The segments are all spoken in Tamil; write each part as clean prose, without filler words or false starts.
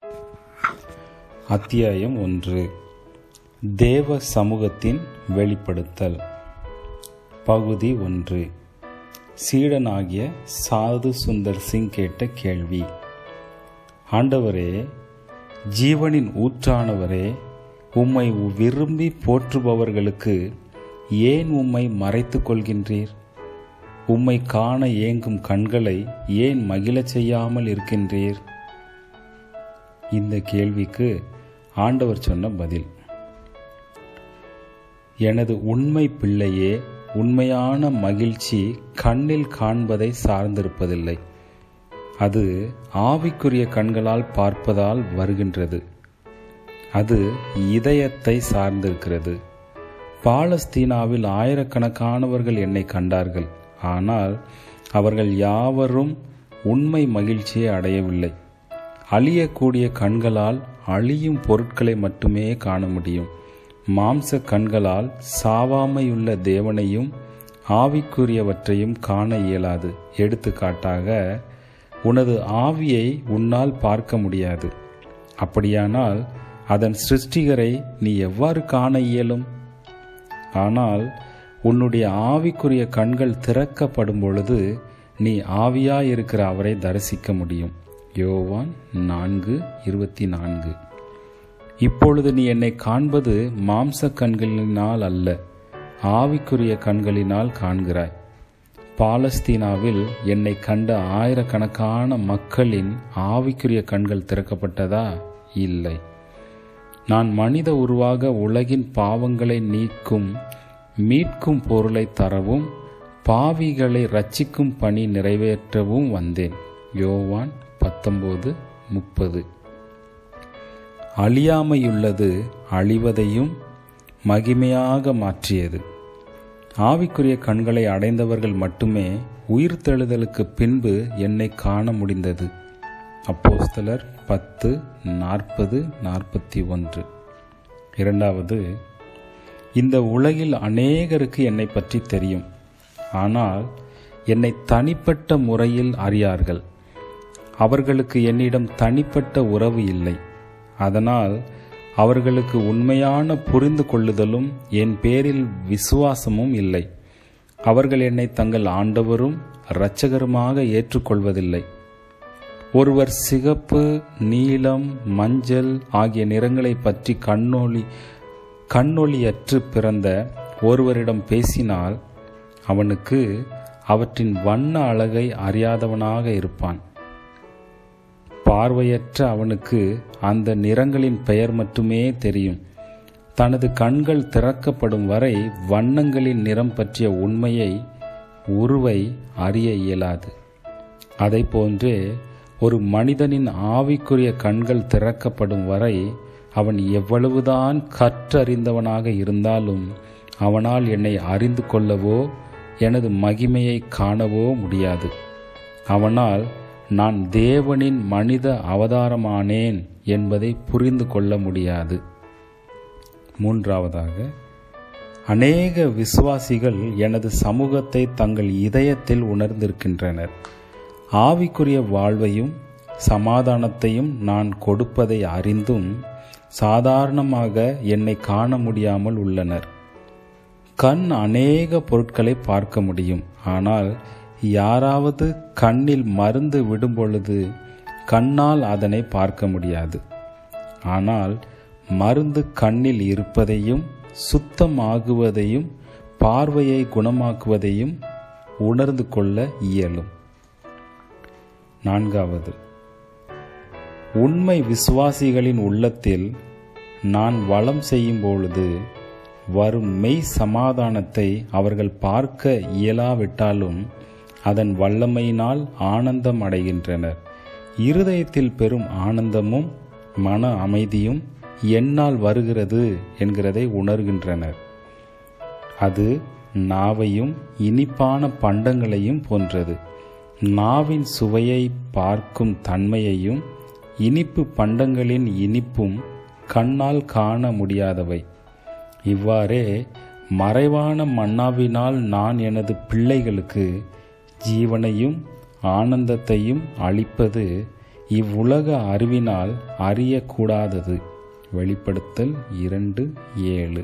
அத்தியாயம் 1. தேவ சமூகத்தின் வெளிப்படுத்தல். பகுதி 1. சீடனாகிய சாது சுந்தர் சிங் கேட்ட கேள்வி. ஆண்டவரே, ஜீவனின் ஊற்றானவரே, உம்மை விரும்பி போற்றுபவர்களுக்கு ஏன் உம்மை மறைத்துக் கொள்கின்றீர்? உம்மை காண ஏங்கும் கண்களை ஏன் மகிழச் செய்யாமல் இருக்கின்றீர்? இந்த கேள்விக்கு ஆண்டவர் சொன்ன பதில்: எனது உண்மை பிள்ளையே, உண்மையான மகிழ்ச்சி கண்ணில் காண்பதை சார்ந்திருப்பதில்லை. அது ஆவிக்குரிய கண்களால் பார்ப்பதால் வருகின்றது. அது இதயத்தை சார்ந்திருக்கிறது. பாலஸ்தீனாவில் ஆயிரக்கணக்கானவர்கள் என்னை கண்டார்கள். ஆனால் அவர்கள் யாவரும் உண்மை மகிழ்ச்சியை அடையவில்லை. அழியக்கூடிய கண்களால் அழியும் பொருட்களை மட்டுமே காண முடியும். மாம்ச கண்களால் சாவாமையுள்ள தேவனையும் ஆவிக்குரியவற்றையும் காண இயலாது. எடுத்துக்காட்டாக, உனது ஆவியை உன்னால் பார்க்க முடியாது. அப்படியானால் அதன் சிருஷ்டிகரை நீ எவ்வாறு காண இயலும்? ஆனால் உன்னுடைய ஆவிக்குரிய கண்கள் திறக்கப்படும் பொழுது நீ ஆவியாயிருக்கிற அவரை தரிசிக்க முடியும். யோவான் 4:24. இப்பொழுது நீ என்னை காண்பது மாம்ச கண்களினால் அல்ல, ஆவிக்குரிய கண்களினால் காண்கிறாய். பாலஸ்தீனாவில் என்னை கண்ட ஆயிரக்கணக்கான மக்களின் ஆவிக்குரிய கண்கள் திறக்கப்பட்டதா? இல்லை. நான் மனித உருவாக உலகின் பாவங்களை மீட்கும் பொருளை தரவும் பாவிகளை இரட்சிக்கும் பணி நிறைவேற்றவும் வந்தேன். யோவான் 19:30. அழியாமையுள்ளது அழிவதையும் மகிமையாக மாற்றியது. ஆவிக்குரிய கண்களை அடைந்தவர்கள் மட்டுமே உயிர்த்தெழுதலுக்கு பின்பு என்னை காண முடிந்தது. அப்போஸ்தலர் 10:40-41. இரண்டாவது, இந்த உலகில் அநேகருக்கு என்னை பற்றி தெரியும். ஆனால் என்னை தனிப்பட்ட முறையில் அறியார்கள். அவர்களுக்கு என்னிடம் தனிப்பட்ட உறவு இல்லை. அதனால் அவர்களுக்கு உண்மையான புரிந்து கொள்ளுதலும் என் பேரில் விசுவாசமும் இல்லை. அவர்கள் என்னை தங்கள் ஆண்டவரும் இரட்சகருமாக ஏற்றுக்கொள்வதில்லை. ஒருவர் சிகப்பு, நீலம், மஞ்சள் ஆகிய நிறங்களை பற்றி கண்ணொளியற்று பிறந்த ஒருவரிடம் பேசினால் அவனுக்கு அவற்றின் வண்ண அழகை அறியாதவனாக இருப்பான். பார்வையற்ற அவனுக்கு அந்த நிறங்களின் பெயர் மட்டுமே தெரியும். தனது கண்கள் திறக்கப்படும் வரை வண்ணங்களின் நிறம் பற்றிய உருவை அறிய இயலாது. அதை போன்றே ஒரு மனிதனின் ஆவிக்குரிய கண்கள் திறக்கப்படும் வரை அவன் எவ்வளவுதான் கற்றறிந்தவனாக இருந்தாலும் அவனால் என்னை அறிந்து கொள்ளவோ எனது மகிமையை காணவோ முடியாது. அவனால் நான் தேவனின் மனித அவதாரமானேன் என்பதை புரிந்து கொள்ள முடியாது. மூன்றாவதாக, அநேக விசுவாசிகள் எனது சமூகத்தை தங்கள் இதயத்தில் உணர்ந்திருக்கின்றனர். ஆவிக்குரிய வாழ்வையும் சமாதானத்தையும் நான் கொடுப்பதை அறிந்தும் சாதாரணமாக என்னை காண முடியாமல் உள்ளனர். கண் அநேக பொருட்களை பார்க்க முடியும். ஆனால் யாராவது கண்ணில் மருந்து விடும் பொழுது கண்ணால் அதனை பார்க்க முடியாது. ஆனால் மருந்து கண்ணில் இருப்பதையும் சுத்தமாகுவதையும் பார்வையை குணமாக்குவதையும் உணர்ந்து கொள்ள இயலும். நான்காவது, உண்மை விசுவாசிகளின் உள்ளத்தில் நான் வளம் செய்யும் பொழுது வரும் மெய் சமாதானத்தை அவர்கள் பார்க்க இயலாவிட்டாலும் அதன் வல்லமையினால் ஆனந்தம் அடைகின்றனர். இருதயத்தில் பெரும் ஆனந்தமும் மன அமைதியும் என்னால் வருகிறது என்கிறதை உணர்கின்றனர். அது நாவையும் இனிப்பான பண்டங்களையும் போன்றது. நாவின் சுவையை பார்க்கும் தன்மையையும் இனிப்பு பண்டங்களின் இனிப்பும் கண்ணால் காண முடியாதவை. இவ்வாறே மறைவான மன்னாவினால் நான் எனது பிள்ளைகளுக்கு ஜீவனையும் ஆனந்தத்தையும் அளிப்பது இவ்வுலக அறிவினால் அறியக்கூடாதது. வெளிப்படுத்தல் 2:7.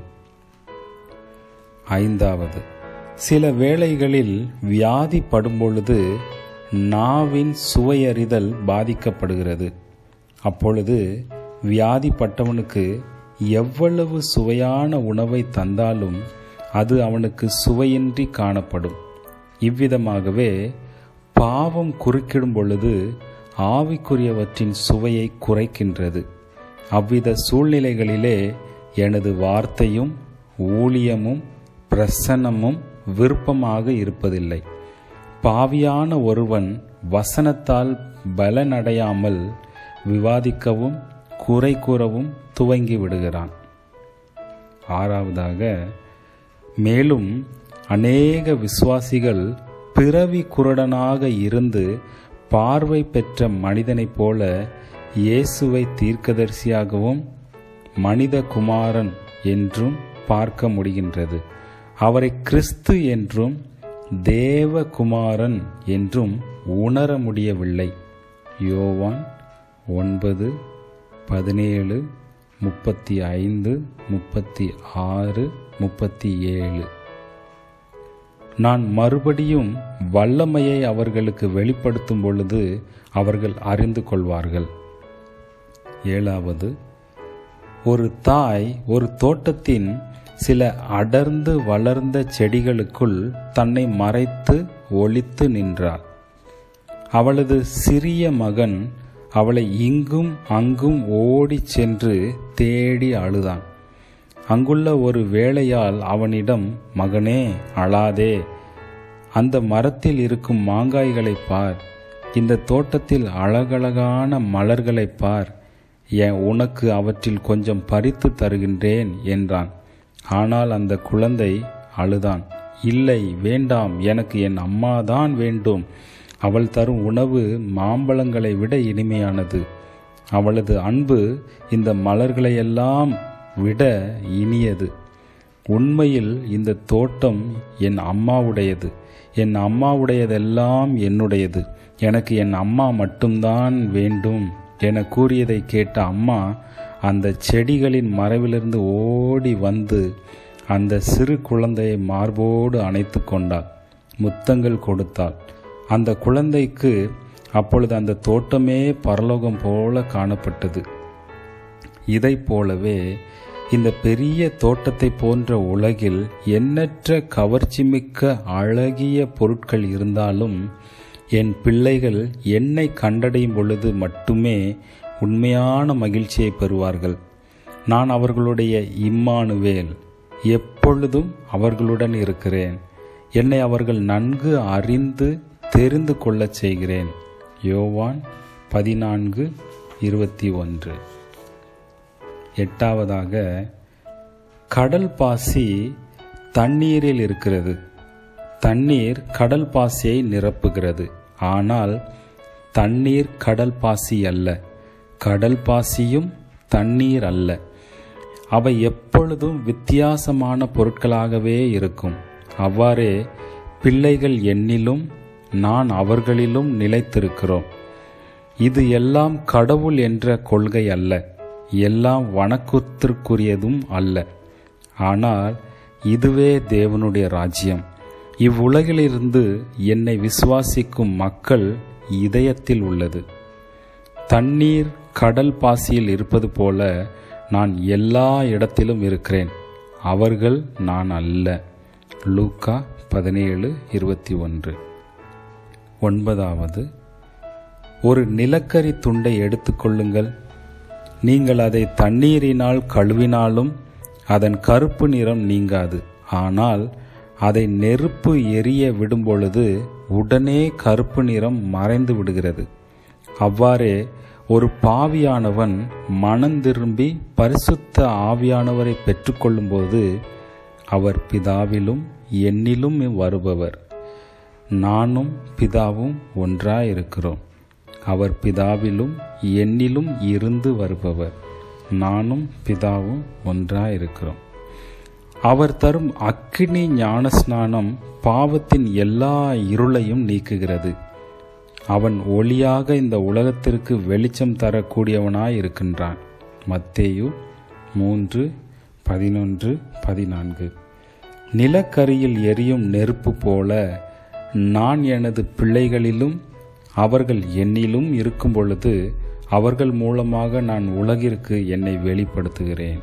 5. சில வேளைகளில் வியாதிப்படும் பொழுது நாவின் சுவையறிதல் பாதிக்கப்படுகிறது. அப்பொழுது வியாதிப்பட்டவனுக்கு எவ்வளவு சுவையான உணவை தந்தாலும் அது அவனுக்கு சுவையின்றி காணப்படும். இவ்விதமாகவே பாவம் குறுக்கிடும் பொழுது ஆவிக்குரியவற்றின் சுவையை குறைக்கின்றது. அவ்வித சூழ்நிலைகளிலே எனது வார்த்தையும் ஊழியமும் பிரசன்னமும் விருப்பமாக இருப்பதில்லை. பாவியான ஒருவன் வசனத்தால் பலனடையாமல் விவாதிக்கவும் குறை கூறவும் துவங்கி விடுகிறான். 6. மேலும் அநேக விசுவாசிகள் பிறவி குருடனாக இருந்து பார்வை பெற்ற மனிதனைப் போல இயேசுவை தீர்க்கதரிசியாகவும் மனித குமாரன் என்றும் பார்க்க முடிகின்றது. அவரை கிறிஸ்து என்றும் தேவகுமாரன் என்றும் உணர முடியவில்லை. யோவான் 9, 17, 35, 36, 37. நான் மறுபடியும் வல்லமையை அவர்களுக்கு வெளிப்படுத்தும் பொழுது அவர்கள் அறிந்து கொள்வார்கள். 7. ஒரு தாய் ஒரு தோட்டத்தின் சில அடர்ந்து வளர்ந்த செடிகளுக்குள் தன்னை மறைத்து ஒளித்து நின்றாள். அவளது சிறிய மகன் அவளை இங்கும் அங்கும் ஓடி சென்று தேடி அழுதான். அங்குள்ள ஒரு வேலையாள் அவனிடம், மகனே, அழாதே, அந்த மரத்தில் இருக்கும் மாங்காய்களை பார், இந்த தோட்டத்தில் அழகழகான மலர்களை பார், உனக்கு அவற்றில் கொஞ்சம் பறித்து தருகின்றேன் என்றான். ஆனால் அந்த குழந்தை அழுதான். இல்லை, வேண்டாம், எனக்கு என் அம்மாதான் வேண்டும். அவள் தரும் உணவு மாம்பழங்களை விட இனிமையானது. அவளது அன்பு இந்த மலர்களையெல்லாம் விட இனியது. உண்மையில் இந்த தோட்டம் என் அம்மாவுடையது. என் அம்மாவுடையதெல்லாம் என்னுடையது. எனக்கு என் அம்மா மட்டும்தான் வேண்டும் என கூறியதை கேட்ட அம்மா அந்த செடிகளின் மறைவிலிருந்து ஓடி வந்து அந்த சிறு குழந்தையை மார்போடு அணைத்து கொண்டாள். முத்தங்கள் கொடுத்தாள். அந்த குழந்தைக்கு அப்பொழுது அந்த தோட்டமே பரலோகம் போல காணப்பட்டது. இதை போலவே இந்த பெரிய தோட்டத்தை போன்ற உலகில் எண்ணற்ற கவர்ச்சிமிக்க அழகிய பொருட்கள் இருந்தாலும் என் பிள்ளைகள் என்னை கண்டடையும் பொழுது மட்டுமே உண்மையான மகிழ்ச்சியை பெறுவார்கள். நான் அவர்களுடைய இம்மானுவேல், எப்பொழுதும் அவர்களுடன் இருக்கிறேன். என்னை அவர்கள் நன்கு அறிந்து தெரிந்து கொள்ளச் செய்கிறேன். யோவான் 14:21. 8. கடல் பாசி தண்ணீரில் இருக்கிறது. தண்ணீர் கடல் பாசியை நிரப்புகிறது. ஆனால் தண்ணீர் கடல் பாசி அல்ல, கடல் பாசியும் தண்ணீர் அல்ல. அவை எப்பொழுதும் வித்தியாசமான பொருட்களாகவே இருக்கும். அவ்வாறே பிள்ளைகள் என்னிலும் நான் அவர்களிலும் நிலைத்திருக்கிறோம். இது எல்லாம் கடவுள் என்ற கொள்கை அல்ல, எல்லாம் வணக்கத்திற்குரியதும் அல்ல. ஆனால் இதுவே தேவனுடைய ராஜ்யம். இவ்வுலகிலிருந்து என்னை விசுவாசிக்கும் மக்கள் இதயத்தில் உள்ளது. தண்ணீர் கடல் பாசியில் இருப்பது போல நான் எல்லா இடத்திலும் இருக்கிறேன். அவர்கள் நான் அல்ல. லூக்கா 17:21. 9. ஒரு நிலக்கரி துண்டை எடுத்துக்கொள்ளுங்கள். நீங்கள் அதை தண்ணீரினால் கழுவினாலும் அதன் கருப்பு நிறம் நீங்காது. ஆனால் அதை நெருப்பு எரிய விடும்பொழுது உடனே கருப்பு நிறம் மறைந்து விடுகிறது. அவ்வாறே ஒரு பாவியானவன் மனந்திரும்பி பரிசுத்த ஆவியானவரை பெற்றுக்கொள்ளும்போது அவர் பிதாவிலும் என்னிலும் வருபவர். நானும் பிதாவும் ஒன்றாயிருக்கிறோம். அவர் பிதாவிலும் என்னிலும் இருந்து வருபவர். நானும் பிதாவும் ஒன்றாயிருக்கிறோம். அவர் தரும் அக்கினி ஞானஸ்நானம் பாவத்தின் எல்லா இருளையும் நீக்குகிறது. அவன் ஒளியாக இந்த உலகத்திற்கு வெளிச்சம் தரக்கூடியவனாய் இருக்கின்றான். மத்தேயு 3:11-14. நிலக்கரியில் எரியும் நெருப்பு போல நான் எனது பிள்ளைகளிலும் அவர்கள் என்னிலும் இருக்கும் பொழுது அவர்கள் மூலமாக நான் உலகிற்கு என்னை வெளிப்படுத்துகிறேன்.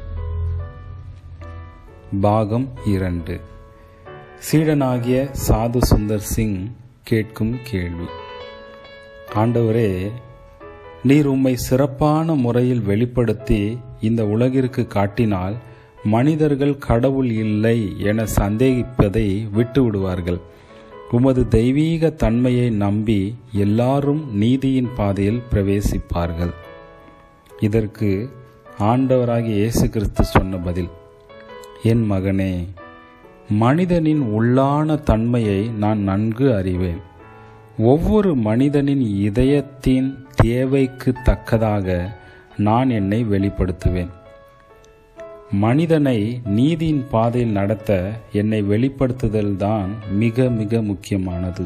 பாகம் 2. சீடனாகிய சாது சுந்தர் சிங் கேட்கும் கேள்வி. ஆண்டவரே, நீர் உம்மை சிறப்பான முறையில் வெளிப்படுத்தி இந்த உலகிற்கு காட்டினால் மனிதர்கள் கடவுள் இல்லை என சந்தேகிப்பதை விட்டுவிடுவார்கள். உமது தெய்வீக தன்மையை நம்பி எல்லாரும் நீதியின் பாதையில் பிரவேசிப்பார்கள். இதற்கு ஆண்டவராகிய இயேசு கிறிஸ்து சொன்ன பதில்: என் மகனே, மனிதனின் உள்ளான தன்மையை நான் நன்கு அறிவேன். ஒவ்வொரு மனிதனின் இதயத்தின் தேவைக்கு தக்கதாக நான் என்னை வெளிப்படுத்துவேன். மனிதனை நீதியின் பாதையில் நடத்த என்னை வெளிப்படுத்துதல் தான் மிக மிக முக்கியமானது.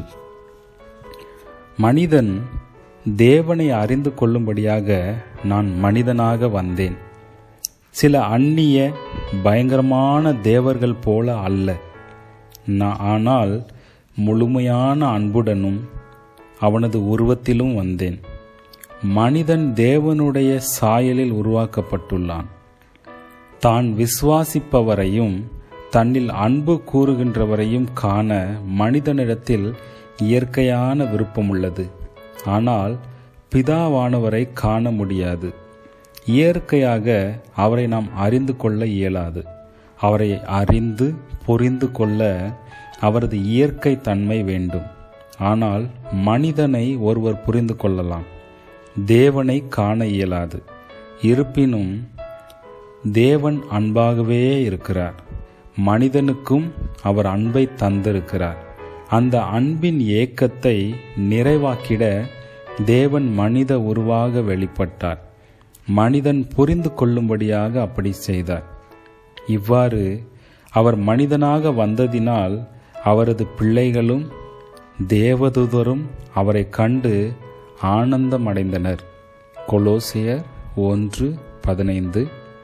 மனிதன் தேவனை அறிந்து கொள்ளும்படியாக நான் மனிதனாக வந்தேன். சில அந்நிய பயங்கரமான தேவர்கள் போல அல்ல, ஆனால் முழுமையான அன்புடனும் அவனது உருவத்திலும் வந்தேன். மனிதன் தேவனுடைய சாயலில் உருவாக்கப்பட்டுள்ளான். தான் விசுவாசிப்பவரையும் தன்னில் அன்பு கூறுகின்றவரையும் காண மனிதனிடத்தில் இயற்கையான விருப்பம் உள்ளது. ஆனால் பிதாவானவரை காண முடியாது. இயற்கையாக அவரை நாம் அறிந்து கொள்ள இயலாது. அவரை அறிந்து புரிந்து கொள்ள அவரது இயற்கை தன்மை வேண்டும். ஆனால் மனிதனை ஒருவர் புரிந்து கொள்ளலாம், தேவனை காண இயலாது. இருப்பினும் தேவன் அன்பாகவே இருக்கிறார். மனிதனுக்கும் அவர் அன்பை தந்திருக்கிறார். அந்த அன்பின் ஏக்கத்தை நிறைவாக்கிட தேவன் மனித உருவாக வெளிப்பட்டார். மனிதன் புரிந்து கொள்ளும்படியாக அப்படி செய்தார். இவ்வாறு அவர் மனிதனாக வந்ததினால் அவரது பிள்ளைகளும் தேவதூதரும் அவரை கண்டு ஆனந்தம் அடைந்தனர். கொலோசியர் 1:15,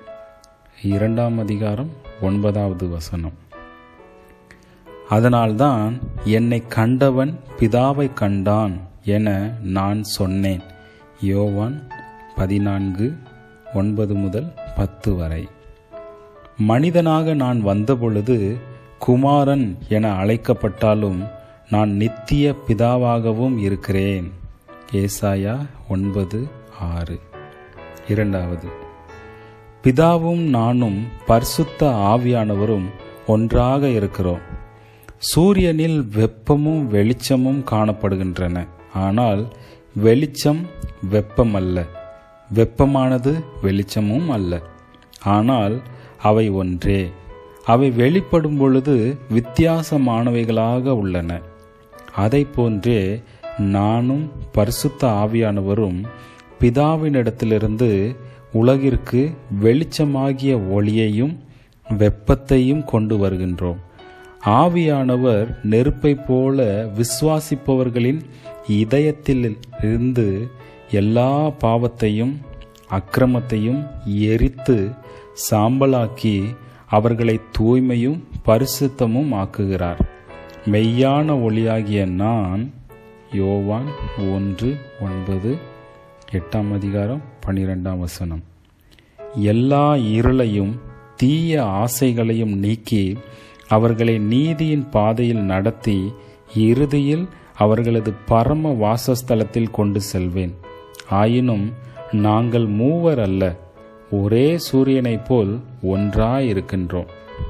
2:9. அதனால்தான் என்னை கண்டவன் பிதாவை கண்டான் என நான் சொன்னேன். யோவான் 14:9-10. மனிதனாக நான் வந்தபொழுது குமாரன் என அழைக்கப்பட்டாலும் நான் நித்திய பிதாவாகவும் இருக்கிறேன். ஏசாயா 9:6. 2. பிதாவும் நானும் பரிசுத்த ஆவியானவரும் ஒன்றாக இருக்கிறோம். சூரியனில் வெப்பமும் வெளிச்சமும் காணப்படுகின்றன. ஆனால் வெளிச்சம் வெப்பம் அல்ல, வெப்பமானது வெளிச்சமும் அல்ல. ஆனால் அவை ஒன்றே. அவை வெளிப்படும் பொழுது வித்தியாசமானவைகளாக உள்ளன. அதை போன்றே நானும் பரிசுத்த ஆவியானவரும் பிதாவினிடத்திலிருந்து உலகிற்கு வெளிச்சமாகிய ஒளியையும் வெப்பத்தையும் கொண்டு வருகின்றோம். ஆவியானவர் நெருப்பை போல விசுவாசிப்பவர்களின் இதயத்தில் இருந்து எல்லா பாவத்தையும் அக்கிரமத்தையும் எரித்து சாம்பலாக்கி அவர்களை தூய்மையும் பரிசுத்தமும் ஆக்குகிறார். மெய்யான ஒளியாகிய நான், யோவான் 1:9, 8:12. எல்லா இருளையும் தீய ஆசைகளையும் நீக்கி அவர்களை நீதியின் பாதையில் நடத்தி இறுதியில் அவர்களது பரம வாசஸ்தலத்தில் கொண்டு செல்வேன். ஆயினும் நாங்கள் மூவர் அல்ல, ஒரே சூரியனைப் போல் ஒன்றாயிருக்கின்றோம்.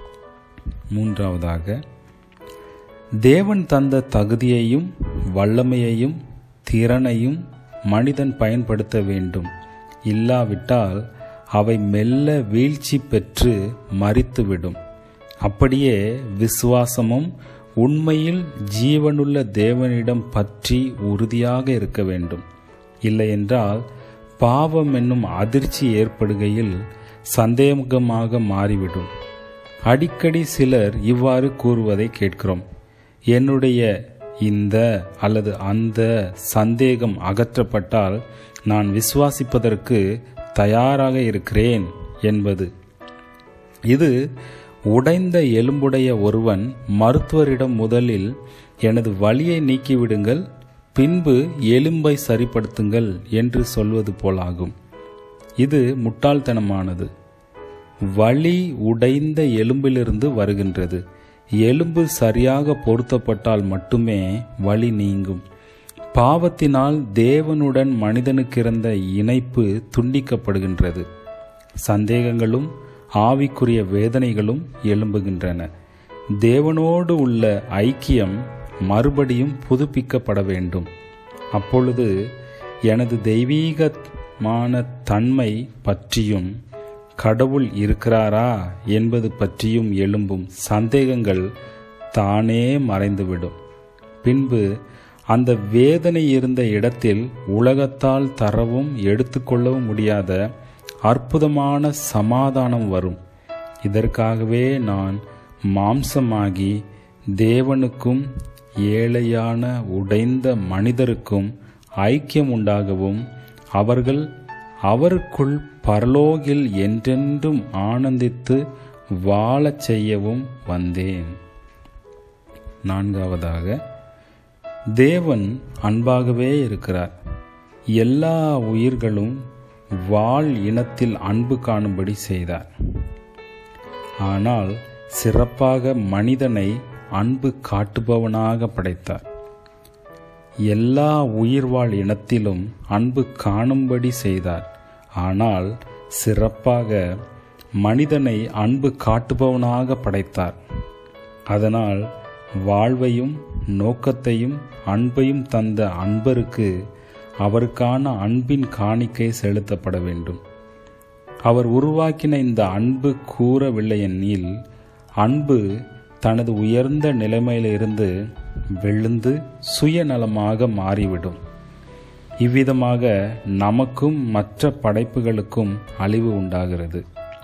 3. தேவன் தந்த தகுதியையும் வல்லமையையும் திறனையும் மனிதன் பயன்படுத்த வேண்டும். இல்லாவிட்டால் அவை மெல்ல வீழ்ச்சி பெற்று மரித்துவிடும். அப்படியே விசுவாசமும் உண்மையில் ஜீவனுள்ள தேவனிடம் பற்றி உறுதியாக இருக்க வேண்டும். இல்லையென்றால் பாவம் என்னும் அதிர்ச்சி ஏற்படுகையில் சந்தேகமாக மாறிவிடும். அடிக்கடி சிலர் இவ்வாறு கூறுவதை கேட்கிறோம்: என்னுடைய இந்த அல்லது அந்த சந்தேகம் அகற்றப்பட்டால் நான் விசுவாசிப்பதற்கு தயாராக இருக்கிறேன் என்பது. இது உடைந்த எலும்புடைய ஒருவன் மருத்துவரிடம் முதலில் எனது வலியை நீக்கிவிடுங்கள், பின்பு எலும்பை சரிப்படுத்துங்கள் என்று சொல்வது போலாகும். இது முட்டாள்தனமானது. வலி உடைந்த எலும்பிலிருந்து வருகின்றது. எலும்பு சரியாக பொருத்தப்பட்டால் மட்டுமே வலி நீங்கும். பாவத்தினால் தேவனுடன் மனிதனுக்கு இருந்த இணைப்பு துண்டிக்கப்படுகின்றது. சந்தேகங்களும் ஆவிக்குரிய வேதனைகளும் எழும்புகின்றன. தேவனோடு உள்ள ஐக்கியம் மறுபடியும் புதுப்பிக்கப்பட வேண்டும். அப்பொழுது எனது தெய்வீகமான தன்மை பற்றியும் கடவுள் இருக்கிறாரா என்பது பற்றியும் எழும்பும் சந்தேகங்கள் தானே மறைந்துவிடும். பின்பு அந்த வேதனை இருந்த இடத்தில் உலகத்தால் தரவும் எடுத்துக்கொள்ளவும் முடியாத அற்புதமான சமாதானம் வரும். இதற்காகவே நான் மாம்சமாகி தேவனுக்கும் ஏழையான உடைந்த மனிதருக்கும் ஐக்கியம் உண்டாகவும் அவர்கள் அவருக்குள் பரலோகில் என்றென்றும் ஆனந்தித்து வாழச் செய்யவும் வந்தேன். 4. தேவன் அன்பாகவே இருக்கிறார். எல்லா உயிர்களும் வாழ் இனத்தில் அன்பு காணும்படி செய்தார். ஆனால் சிறப்பாக மனிதனை அன்பு காட்டுபவனாக படைத்தார். எல்லா உயிர்வாழ் இனத்திலும் அன்பு காணும்படி செய்தார். ஆனால் சிறப்பாக மனிதனை அன்பு காட்டுபவனாக படைத்தார். அதனால் வாழ்வையும் நோக்கத்தையும் அன்பையும் தந்த அன்பருக்கு அவருக்கான அன்பின் காணிக்கை செலுத்தப்பட வேண்டும். அவர் உருவாக்கின இந்த அன்பு கூறவில்லையெனில் அன்பு தனது உயர்ந்த நிலைமையிலிருந்து விழுந்து சுயநலமாக மாறிவிடும். இவ்விதமாக நமக்கும் மற்ற படைப்புகளுக்கும் அழிவு உண்டாகிறது.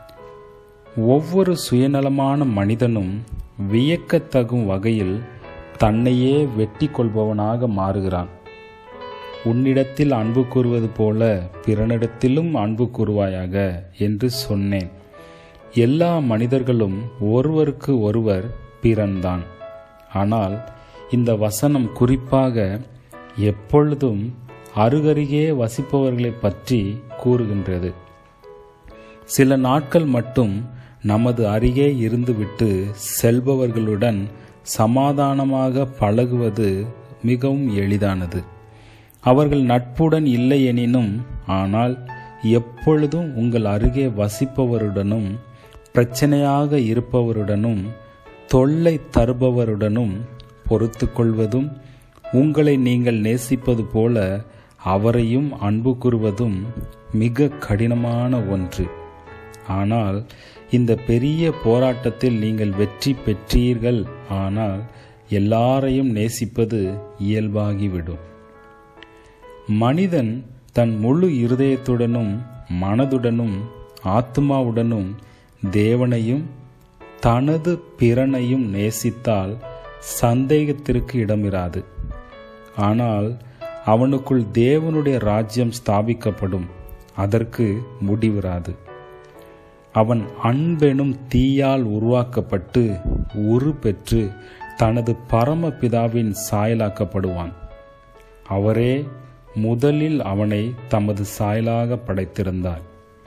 ஒவ்வொரு சுயநலமான மனிதனும் வியக்கத்தகும் வகையில் தன்னையே வெட்டி கொள்பவனாக மாறுகிறான். உன்னிடத்தில் அன்பு கூறுவது போல பிறனிடத்திலும் அன்பு கூறுவாயாக என்று சொன்னேன். எல்லா மனிதர்களும் ஒருவருக்கு ஒருவர் பிறன்தான். ஆனால் இந்த வசனம் குறிப்பாக எப்பொழுதும் அருகருகே வசிப்பவர்களை பற்றி கூறுகின்றது. சில நாட்கள் மட்டும் நமது அருகே இருந்துவிட்டு செல்பவர்களுடன் சமாதானமாக பழகுவது மிகவும் எளிதானது. அவர்கள் நட்புடன் இல்லை எனினும், ஆனால் எப்பொழுதும் உங்கள் அருகே வசிப்பவருடனும் பிரச்சனையாக இருப்பவருடனும் தொல்லை தருபவருடனும் பொறுத்து கொள்வதும் உங்களை நீங்கள் நேசிப்பது போல அவரையும் அன்பு கூறுவதும் மிக கடினமான ஒன்று. ஆனால் இந்த பெரிய போராட்டத்தில் நீங்கள் வெற்றி பெற்றீர்கள். ஆனால் எல்லாரையும் நேசிப்பது இயல்பாகிவிடும். மனிதன் தன் முழு இருதயத்துடனும் மனதுடனும் ஆத்மாவுடனும் தேவனையும் தனது பிறனையும் நேசித்தால் சந்தேகத்திற்கு இடமிராது. ஆனால் அவனுக்குள் தேவனுடைய ராஜ்யம் ஸ்தாபிக்கப்படும். அதற்கு முடிவிராது. அவன் அன்பெனும் தீயால் உருவாக்கப்பட்டு உரு பெற்று தனது பரமபிதாவின் சாயலாக்கப்படுவான். அவரே முதலில் அவனை தமது சாயலாக படைத்திருந்தார்.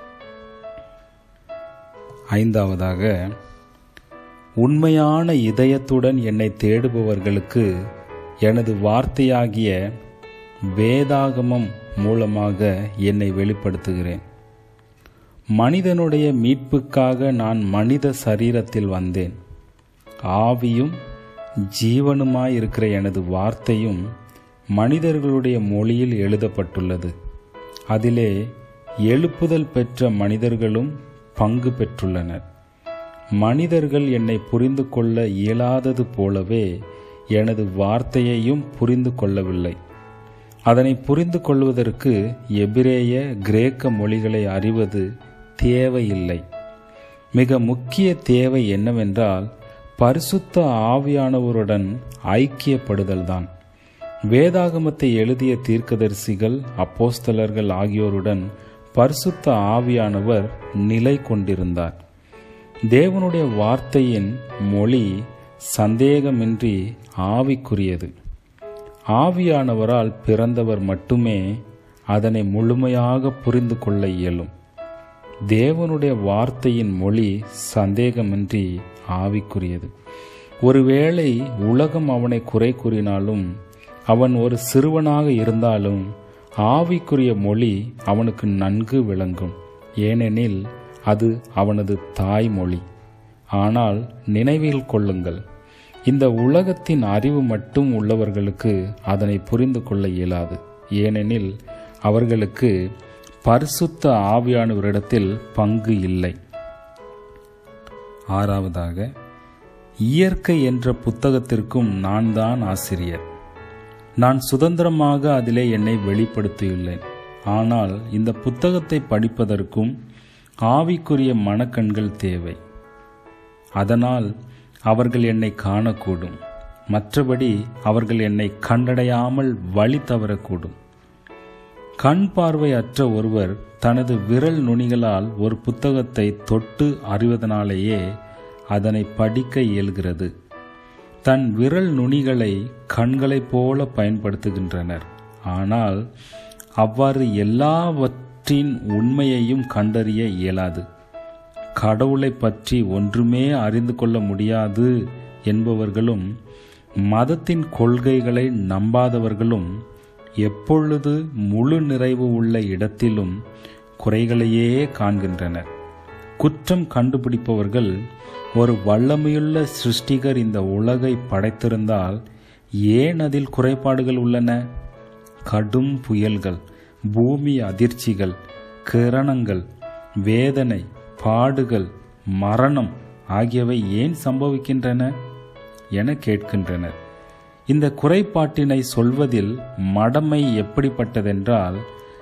5. உண்மையான இதயத்துடன் என்னை தேடுபவர்களுக்கு எனது வார்த்தையாகிய வேதாகமம் மூலமாக என்னை வெளிப்படுத்துகிறேன். மனிதனுடைய மீட்புக்காக நான் மனித சரீரத்தில் வந்தேன். ஆவியும் ஜீவனுமாயிருக்கிற எனது வார்த்தையும் மனிதர்களுடைய மொழியில் எழுதப்பட்டுள்ளது. அதிலே எழுப்புதல் பெற்ற மனிதர்களும் பங்கு பெற்றுள்ளனர். மனிதர்கள் என்னை புரிந்து கொள்ள இயலாதது போலவே எனது வார்த்தையையும் புரிந்து கொள்ளவில்லை. அதனை புரிந்து கொள்வதற்கு எபிரேய கிரேக்க மொழிகளை அறிவது தேவையில்லை. மிக முக்கிய தேவை என்னவென்றால் பரிசுத்த ஆவியானவருடன் ஐக்கியப்படுதல்தான். வேதாகமத்தை எழுதிய தீர்க்கதரிசிகள், அப்போஸ்தலர்கள் ஆகியோருடன் பரிசுத்த ஆவியானவர் நிலை கொண்டிருந்தார். தேவனுடைய வார்த்தையின் மொழி சந்தேகமின்றி ஆவிக்குரியது. ஆவியானவரால் பிறந்தவர் மட்டுமே அதனை முழுமையாக புரிந்து கொள்ள இயலும். தேவனுடைய வார்த்தையின் மொழி சந்தேகமின்றி ஆவிக்குரியது. ஒருவேளை உலகம் அவனை குறை கூறினாலும், அவன் ஒரு சிறுவனாக இருந்தாலும் ஆவிக்குரிய மொழி அவனுக்கு நன்கு விளங்கும். ஏனெனில் அது அவனது தாய்மொழி. ஆனால் நினைவில் கொள்ளுங்கள், இந்த உலகத்தின் அறிவு மட்டும் உள்ளவர்களுக்கு அதனை புரிந்து கொள்ள இயலாது. ஏனெனில் அவர்களுக்கு பரிசுத்த ஆவியானவரிடத்தில் பங்கு இல்லை. ஆறாவதாக, இயற்கை என்ற புத்தகத்திற்கும் நான் தான் ஆசிரியர். நான் சுதந்திரமாக அதிலே என்னை வெளிப்படுத்தியுள்ளேன். ஆனால் இந்த புத்தகத்தை படிப்பதற்கும் ஆவிக்குரிய மனக்கண்கள் தேவை. அதனால் அவர்கள் என்னை காணக்கூடும். மற்றபடி அவர்கள் என்னை கண்டடையாமல் வழி தவறக்கூடும். கண் பார்வை அற்ற ஒருவர் தனது விரல் நுனிகளால் ஒரு புத்தகத்தை தொட்டு அறிவதனாலேயே அதனை படிக்க இயல்கிறது. தன் விரல் நுனிகளை கண்களைப் போல பயன்படுத்துகின்றனர். ஆனால் அவ்வாறு எல்லாவற்றின் உண்மையையும் கண்டறிய இயலாது. கடவுளை பற்றி ஒன்றுமே அறிந்து கொள்ள முடியாது என்பவர்களும், மதத்தின் கொள்கைகளை நம்பாதவர்களும் எப்பொழுது முழு நிறைவு உள்ள இடத்திலும் குறைகளையே காண்கின்றனர். குற்றம் கண்டுபிடிப்பவர்கள், ஒரு வல்லமையுள்ள சிருஷ்டிகர் இந்த உலகை படைத்திருந்தால் ஏன் அதில் குறைபாடுகள் உள்ளன? கடும் புயல்கள், பூமி அதிர்ச்சிகள், கிரணங்கள், வேதனை, பாடுகள், மரணம் ஆகியவை ஏன் சம்பவிக்கின்றன என கேட்கின்றனர். இந்த குறைபாட்டினை சொல்வதில் மடமை எப்படிப்பட்டதென்றால்,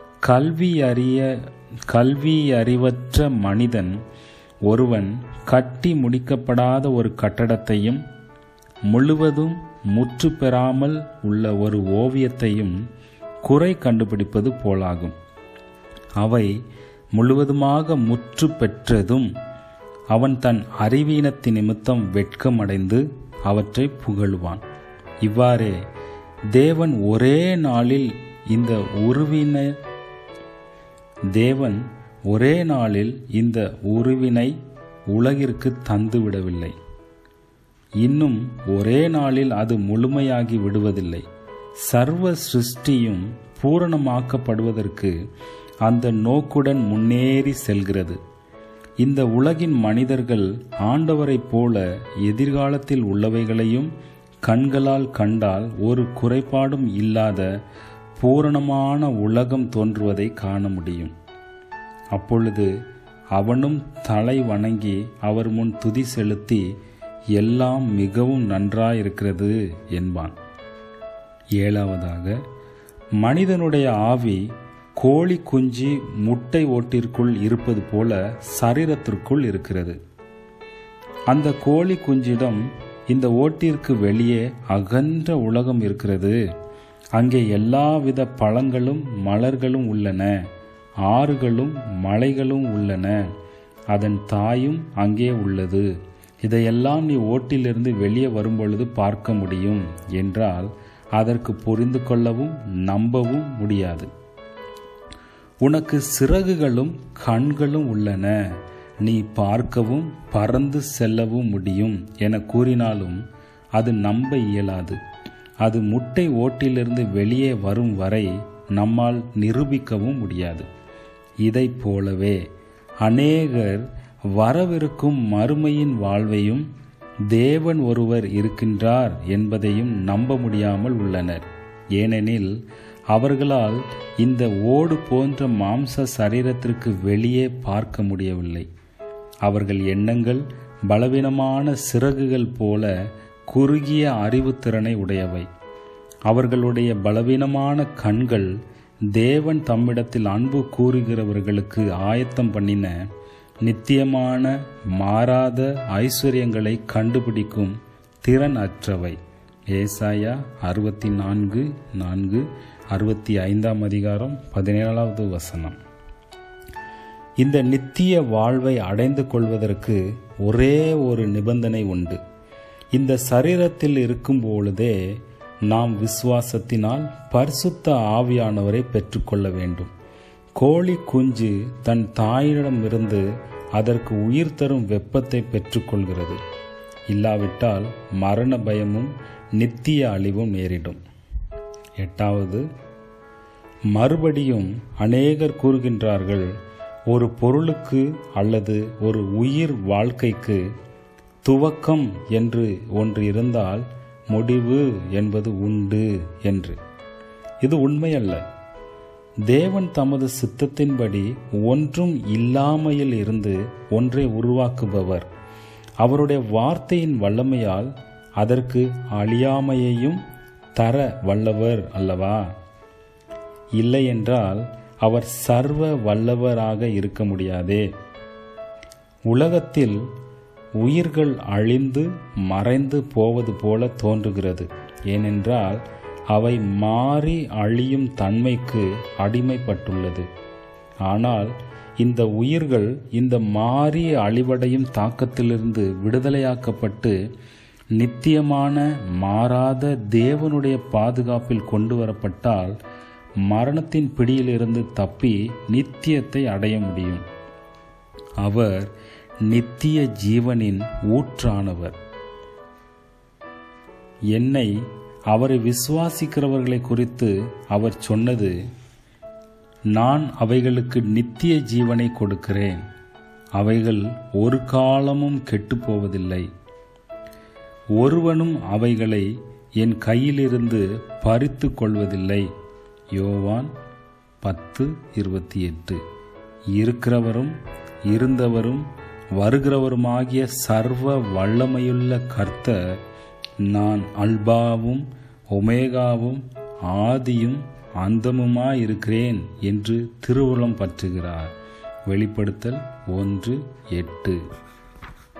கல்வி அறிவற்ற மனிதன் ஒருவன் கட்டி முடிக்கப்படாத ஒரு கட்டடத்தையும் முழுவதும் முற்று பெறாமல் உள்ள ஒரு ஓவியத்தையும் குறை கண்டுபிடிப்பது போலாகும். அவை முழுவதுமாக முற்று பெற்றதும் அவன் தன் அறிவீனத்தின் நிமித்தம் வெட்கமடைந்து அவற்றை புகழுவான். இவ்வாறே தேவன் ஒரே நாளில் இந்த உருவினை உலகிற்கு தந்துவிடவில்லை. இன்னும் ஒரே நாளில் அது முழுமையாகி விடுவதில்லை. சர்வ சிருஷ்டியும் பூரணமாக்கப்படுவதற்கு அந்த நோக்குடன் முன்னேறி செல்கிறது. இந்த உலகின் மனிதர்கள் ஆண்டவரைப் போல எதிர்காலத்தில் உள்ளவைகளையும் கண்களால் கண்டால் ஒரு குறைபாடும் இல்லாத பூரணமான உலகம் தோன்றுவதை காண முடியும். அப்பொழுது அவனும் தலை வணங்கி அவர் முன் துதி செலுத்தி, எல்லாம் மிகவும் நன்றாயிருக்கிறது என்பான். ஏழாவதாக, மனிதனுடைய ஆவி கோழி குஞ்சு முட்டை ஓட்டிற்குள் இருப்பது போல சரீரத்திற்குள் இருக்கிறது. அந்த கோழி குஞ்சிடம் இந்த ஓட்டிற்கு வெளியே அகன்ற உலகம் இருக்கிறது. அங்கே எல்லாவித பழங்களும் மலர்களும் உள்ளன, ஆறுகளும் மலைகளும் உள்ளன. அதன் தாயும் அங்கே உள்ளது. இதையெல்லாம் நீ ஓட்டிலிருந்து வெளியே வரும்பொழுது பார்க்க முடியும் என்றால் அதற்கு புரிந்து கொள்ளவும் நம்பவும் முடியாது. உனக்கு சிறகுகளும் கண்களும் உள்ளன, நீ பார்க்கவும் பறந்து செல்லவும் முடியும் என கூறினாலும் அது நம்ப இயலாது. அது முட்டை ஓட்டிலிருந்து வெளியே வரும் வரை நம்மால் நிரூபிக்கவும் முடியாது. இதைப் போலவே அநேகர் வரவிருக்கும் மறுமையின் வாழ்வையும் தேவன் ஒருவர் இருக்கின்றார் என்பதையும் நம்ப முடியாமல் உள்ளனர். ஏனெனில் அவர்களால் இந்த ஓடு போன்ற மாம்ச சரீரத்திற்கு வெளியே பார்க்க முடியவில்லை. அவர்கள் எண்ணங்கள் பலவீனமான சிறகுகள் போல குறுகிய அறிவுத்திறனை உடையவை. அவர்களுடைய பலவீனமான கண்கள் தேவன் தம்மிடத்தில் அன்பு கூறுகிறவர்களுக்கு ஆயத்தம் பண்ணின நித்தியமான மாறாத ஐஸ்வர்யங்களை கண்டுபிடிக்கும் திறன் அற்றவை ஏசாயா 64:4, 65 அதிகாரம் 17வது வசனம். இந்த நித்திய வாழ்வை அடைந்து கொள்வதற்கு ஒரே ஒரு நிபந்தனை உண்டு. இந்த சரீரத்தில் இருக்கும் பொழுதே நாம் விசுவாசத்தினால் பரிசுத்த ஆவியானவரை பெற்றுக்கொள்ள வேண்டும். கோழி குஞ்சு தன் தாயிடமிருந்து அதற்கு உயிர் தரும் வெப்பத்தை பெற்றுக்கொள்கிறது. இல்லாவிட்டால் மரண பயமும் நித்திய அழிவும் நேரிடும். 8வது, மறுபடியும் அநேகர் கூறுகின்றார்கள், ஒரு பொருளுக்கு அல்லது ஒரு உயிர் வாழ்க்கைக்கு துவக்கம் என்று ஒன்று இருந்தால் முடிவு என்பது உண்டு என்று. இது உண்மையல்ல. தேவன் தமது சித்தத்தின்படி ஒன்றும் இல்லாமையில் இருந்து ஒன்றை உருவாக்குபவர். அவருடைய வார்த்தையின் வல்லமையால் அதற்கு அழியாமையையும் தர வல்லவர் அல்லவா? இல்லை என்றால் அவர் சர்வ வல்லவராக இருக்க முடியாதே. உலகத்தில் உயிர்கள் அழிந்து மறைந்து போவது போல தோன்றுகிறது. ஏனென்றால் அவை மாறி அழியும் தன்மைக்கு அடிமைப்பட்டுள்ளது. ஆனால் இந்த உயிர்கள் இந்த மாறி அழிவடையும் தாக்கத்திலிருந்து விடுதலையாக்கப்பட்டு நித்தியமான மாறாத தேவனுடைய பாதுகாப்பில் கொண்டு வரப்பட்டால் மரணத்தின் பிடியிலிருந்து தப்பி நித்தியத்தை அடைய முடியும். அவர் நித்திய ஜீவனின் ஊற்றானவர். என்னை அவரை விசுவாசிக்கிறவர்களை குறித்து அவர் சொன்னது, நான் அவைகளுக்கு நித்திய ஜீவனை கொடுக்கிறேன், அவைகள் ஒரு காலமும் கெட்டுப்போவதில்லை, ஒருவனும் அவைகளை என் கையிலிருந்து பறித்து கொள்வதில்லை. யோவான் 10:28. இருக்கிறவரும் இருந்தவரும் வருகிறவருமாகிய சர்வ வல்லமையுள்ள கர்த்தர், நான் அல்பாவும் ஒமேகாவும் ஆதியும் அந்தமுமாயிருக்கிறேன் என்று திருவுளம் பற்றுகிறார். வெளிப்படுத்தல் 1:8.